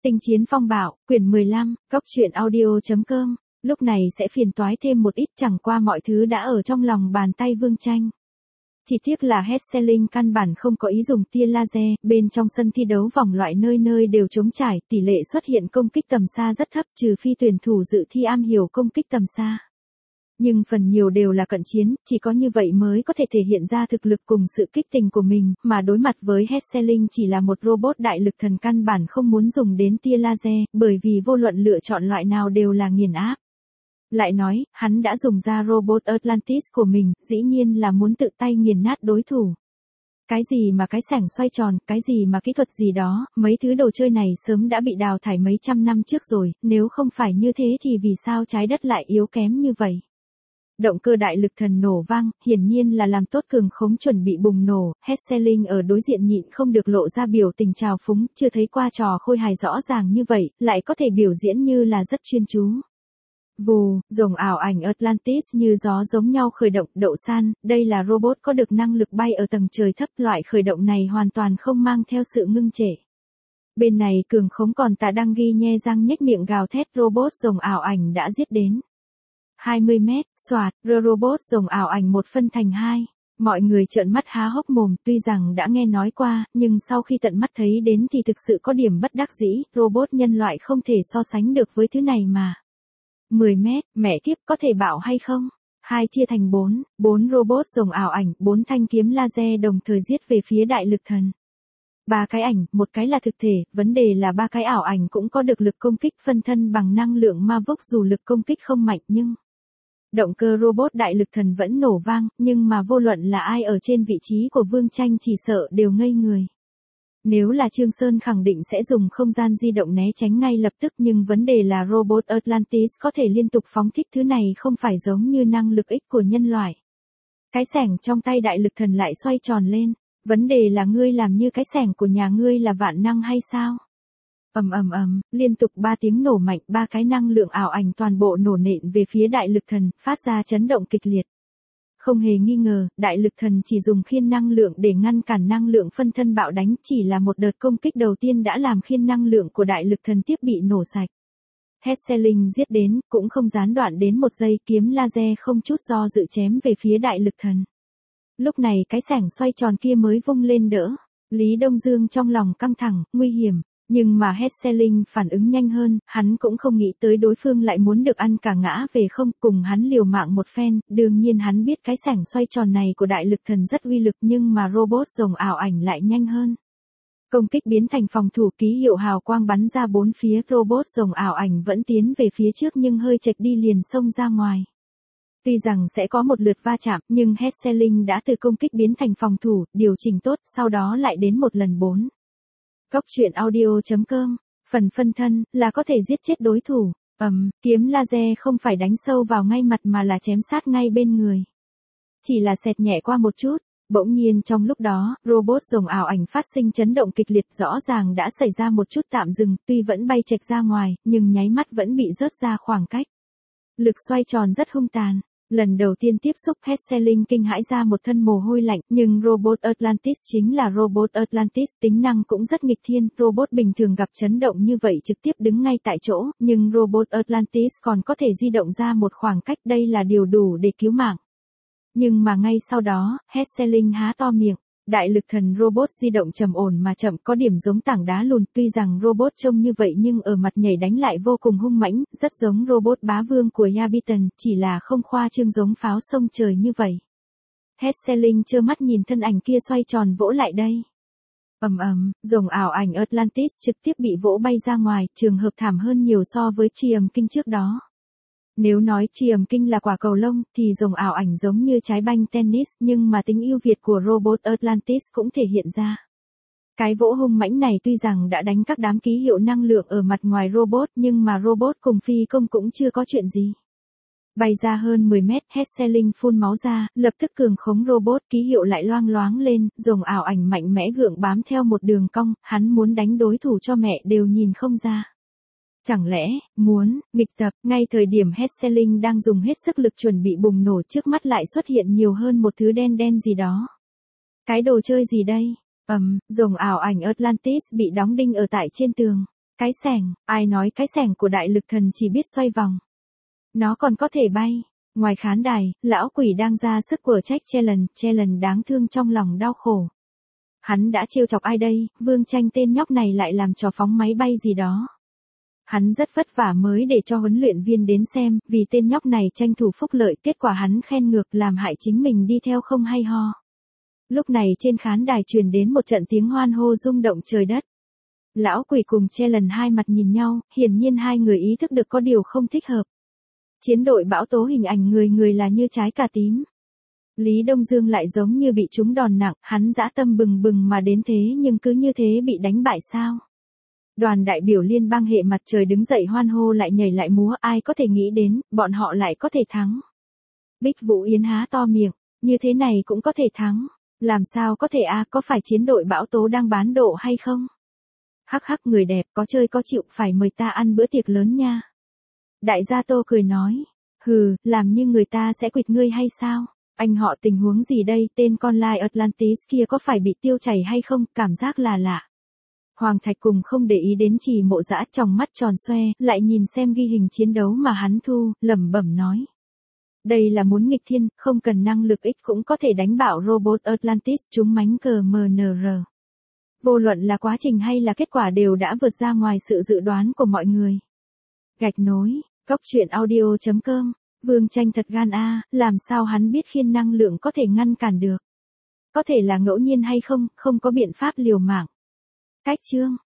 Tinh chiến phong bạo, quyển 15, Cốc truyện audio.com, lúc này sẽ phiền toái thêm một ít, chẳng qua mọi thứ đã ở trong lòng bàn tay Vương Tranh. Chỉ tiếc là Hexelink căn bản không có ý dùng tia laser, bên trong sân thi đấu vòng loại nơi nơi đều trống trải, tỷ lệ xuất hiện công kích tầm xa rất thấp trừ phi tuyển thủ dự thi am hiểu công kích tầm xa. Nhưng phần nhiều đều là cận chiến, chỉ có như vậy mới có thể thể hiện ra thực lực cùng sự kích tình của mình, mà đối mặt với Hexelink chỉ là một robot đại lực thần căn bản không muốn dùng đến tia laser, bởi vì vô luận lựa chọn loại nào đều là nghiền áp. Lại nói, hắn đã dùng ra robot Atlantis của mình, dĩ nhiên là muốn tự tay nghiền nát đối thủ. Cái gì mà cái sảnh xoay tròn, cái gì mà kỹ thuật gì đó, mấy thứ đồ chơi này sớm đã bị đào thải mấy trăm năm trước rồi, nếu không phải như thế thì vì sao trái đất lại yếu kém như vậy? Động cơ đại lực thần nổ vang, hiển nhiên là làm tốt cường khống chuẩn bị bùng nổ, Hexelink ở đối diện nhịn không được lộ ra biểu tình trào phúng, chưa thấy qua trò khôi hài rõ ràng như vậy, lại có thể biểu diễn như là rất chuyên chú. Vù, rồng ảo ảnh Atlantis như gió giống nhau khởi động, đậu san, đây là robot có được năng lực bay ở tầng trời thấp, loại khởi động này hoàn toàn không mang theo sự ngưng trệ. Bên này cường khống còn tạ đang ghi nhe răng nhếch miệng gào thét, robot rồng ảo ảnh đã giết đến 20 mét, xoạt, robot rồng ảo ảnh một phân thành hai. Mọi người trợn mắt há hốc mồm, tuy rằng đã nghe nói qua, nhưng sau khi tận mắt thấy đến thì thực sự có điểm bất đắc dĩ, robot nhân loại không thể so sánh được với thứ này mà. 10 mét, mẹ kiếp, có thể bảo hay không? Hai chia thành 4 robot rồng ảo ảnh, 4 thanh kiếm laser đồng thời giết về phía đại lực thần. 3 cái ảnh, một cái là thực thể, vấn đề là 3 cái ảo ảnh cũng có được lực công kích phân thân bằng năng lượng ma vốc, dù lực công kích không mạnh nhưng động cơ robot đại lực thần vẫn nổ vang, nhưng mà vô luận là ai ở trên vị trí của Vương Tranh chỉ sợ đều ngây người. Nếu là Trương Sơn khẳng định sẽ dùng không gian di động né tránh ngay lập tức, nhưng vấn đề là robot Atlantis có thể liên tục phóng thích thứ này không phải giống như năng lực X của nhân loại. Cái xẻng trong tay đại lực thần lại xoay tròn lên, vấn đề là ngươi làm như cái xẻng của nhà ngươi là vạn năng hay sao? Liên tục 3 tiếng nổ mạnh, 3 cái năng lượng ảo ảnh toàn bộ nổ nện về phía đại lực thần, phát ra chấn động kịch liệt. Không hề nghi ngờ, đại lực thần chỉ dùng khiên năng lượng để ngăn cản năng lượng phân thân bạo đánh, chỉ là một đợt công kích đầu tiên đã làm khiên năng lượng của đại lực thần tiếp bị nổ sạch. Hexelink giết đến, cũng không gián đoạn đến một giây, kiếm laser không chút do dự chém về phía đại lực thần. Lúc này cái sảnh xoay tròn kia mới vung lên đỡ. Lý Đông Dương trong lòng căng thẳng, nguy hiểm. Nhưng mà Hexelink phản ứng nhanh hơn, hắn cũng không nghĩ tới đối phương lại muốn được ăn cả ngã về không, cùng hắn liều mạng một phen, đương nhiên hắn biết cái sảnh xoay tròn này của đại lực thần rất uy lực, nhưng mà robot rồng ảo ảnh lại nhanh hơn. Công kích biến thành phòng thủ, ký hiệu hào quang bắn ra bốn phía, robot rồng ảo ảnh vẫn tiến về phía trước nhưng hơi chệch đi liền xông ra ngoài. Tuy rằng sẽ có một lượt va chạm, nhưng Hexelink đã từ công kích biến thành phòng thủ, điều chỉnh tốt, sau đó lại đến một lần 4. Cốc truyện audio.com, phần phân thân, là có thể giết chết đối thủ, kiếm laser không phải đánh sâu vào ngay mặt mà là chém sát ngay bên người. Chỉ là xẹt nhẹ qua một chút, bỗng nhiên trong lúc đó, robot rồng ảo ảnh phát sinh chấn động kịch liệt, rõ ràng đã xảy ra một chút tạm dừng, tuy vẫn bay chệch ra ngoài, nhưng nháy mắt vẫn bị rớt ra khoảng cách. Lực xoay tròn rất hung tàn. Lần đầu tiên tiếp xúc, Hexelink kinh hãi ra một thân mồ hôi lạnh, nhưng robot Atlantis chính là robot Atlantis, tính năng cũng rất nghịch thiên, robot bình thường gặp chấn động như vậy trực tiếp đứng ngay tại chỗ, nhưng robot Atlantis còn có thể di động ra một khoảng cách, đây là điều đủ để cứu mạng. Nhưng mà ngay sau đó, Hexelink há to miệng. Đại lực thần robot di động trầm ổn mà chậm, có điểm giống tảng đá lùn, tuy rằng robot trông như vậy nhưng ở mặt nhảy đánh lại vô cùng hung mãnh, rất giống robot bá vương của Yabiton, chỉ là không khoa trương giống pháo sông trời như vậy. Hexelink trơ mắt nhìn thân ảnh kia xoay tròn vỗ lại đây. Rồng ảo ảnh Atlantis trực tiếp bị vỗ bay ra ngoài, trường hợp thảm hơn nhiều so với Triumph King trước đó. Nếu nói Triumph King là quả cầu lông, thì rồng ảo ảnh giống như trái banh tennis, nhưng mà tính ưu việt của robot Atlantis cũng thể hiện ra. Cái vỗ hung mãnh này tuy rằng đã đánh các đám ký hiệu năng lượng ở mặt ngoài robot, nhưng mà robot cùng phi công cũng chưa có chuyện gì. Bay ra hơn 10 mét, Hexelink phun máu ra, lập tức cường khống robot, ký hiệu lại loang loáng lên, rồng ảo ảnh mạnh mẽ gượng bám theo một đường cong, hắn muốn đánh đối thủ cho mẹ đều nhìn không ra. Chẳng lẽ, muốn, nghịch tập, ngay thời điểm Hexelink đang dùng hết sức lực chuẩn bị bùng nổ, trước mắt lại xuất hiện nhiều hơn một thứ đen đen gì đó. Cái đồ chơi gì đây? Rồng ảo ảnh Atlantis bị đóng đinh ở tại trên tường. Cái xẻng, ai nói cái xẻng của đại lực thần chỉ biết xoay vòng. Nó còn có thể bay. Ngoài khán đài, lão quỷ đang ra sức của trách Challenge đáng thương trong lòng đau khổ. Hắn đã trêu chọc ai đây, Vương Tranh tên nhóc này lại làm trò phóng máy bay gì đó. Hắn rất vất vả mới để cho huấn luyện viên đến xem, vì tên nhóc này tranh thủ phúc lợi, kết quả hắn khen ngược làm hại chính mình đi theo không hay ho. Lúc này trên khán đài truyền đến một trận tiếng hoan hô rung động trời đất. Lão quỷ cùng Challenge hai mặt nhìn nhau, hiển nhiên hai người ý thức được có điều không thích hợp. Chiến đội bão tố hình ảnh người là như trái cà tím. Lý Đông Dương lại giống như bị trúng đòn nặng, hắn dã tâm bừng bừng mà đến thế nhưng cứ như thế bị đánh bại sao. Đoàn đại biểu liên bang hệ mặt trời đứng dậy hoan hô lại nhảy lại múa, ai có thể nghĩ đến, bọn họ lại có thể thắng. Bích Vũ Yến há to miệng, như thế này cũng có thể thắng. Làm sao có thể có phải chiến đội bão tố đang bán độ hay không? Hắc hắc người đẹp có chơi có chịu phải mời ta ăn bữa tiệc lớn nha. Đại gia Tô cười nói, hừ, làm như người ta sẽ quỵt ngươi hay sao? Anh họ tình huống gì đây, tên con lai Atlantis kia có phải bị tiêu chảy hay không, cảm giác là lạ. Hoàng Thạch cùng không để ý đến Trì Mộ Dã, trong mắt tròn xoe, lại nhìn xem ghi hình chiến đấu mà hắn thu, lẩm bẩm nói. Đây là muốn nghịch thiên, không cần năng lực X cũng có thể đánh bạo robot Atlantis, chúng mánh cờ MNR. Vô luận là quá trình hay là kết quả đều đã vượt ra ngoài sự dự đoán của mọi người. Gạch nối, Cóc truyện audio.com, Vương Tranh thật gan làm sao hắn biết khiên năng lượng có thể ngăn cản được. Có thể là ngẫu nhiên hay không, không có biện pháp liều mạng. Cách chương.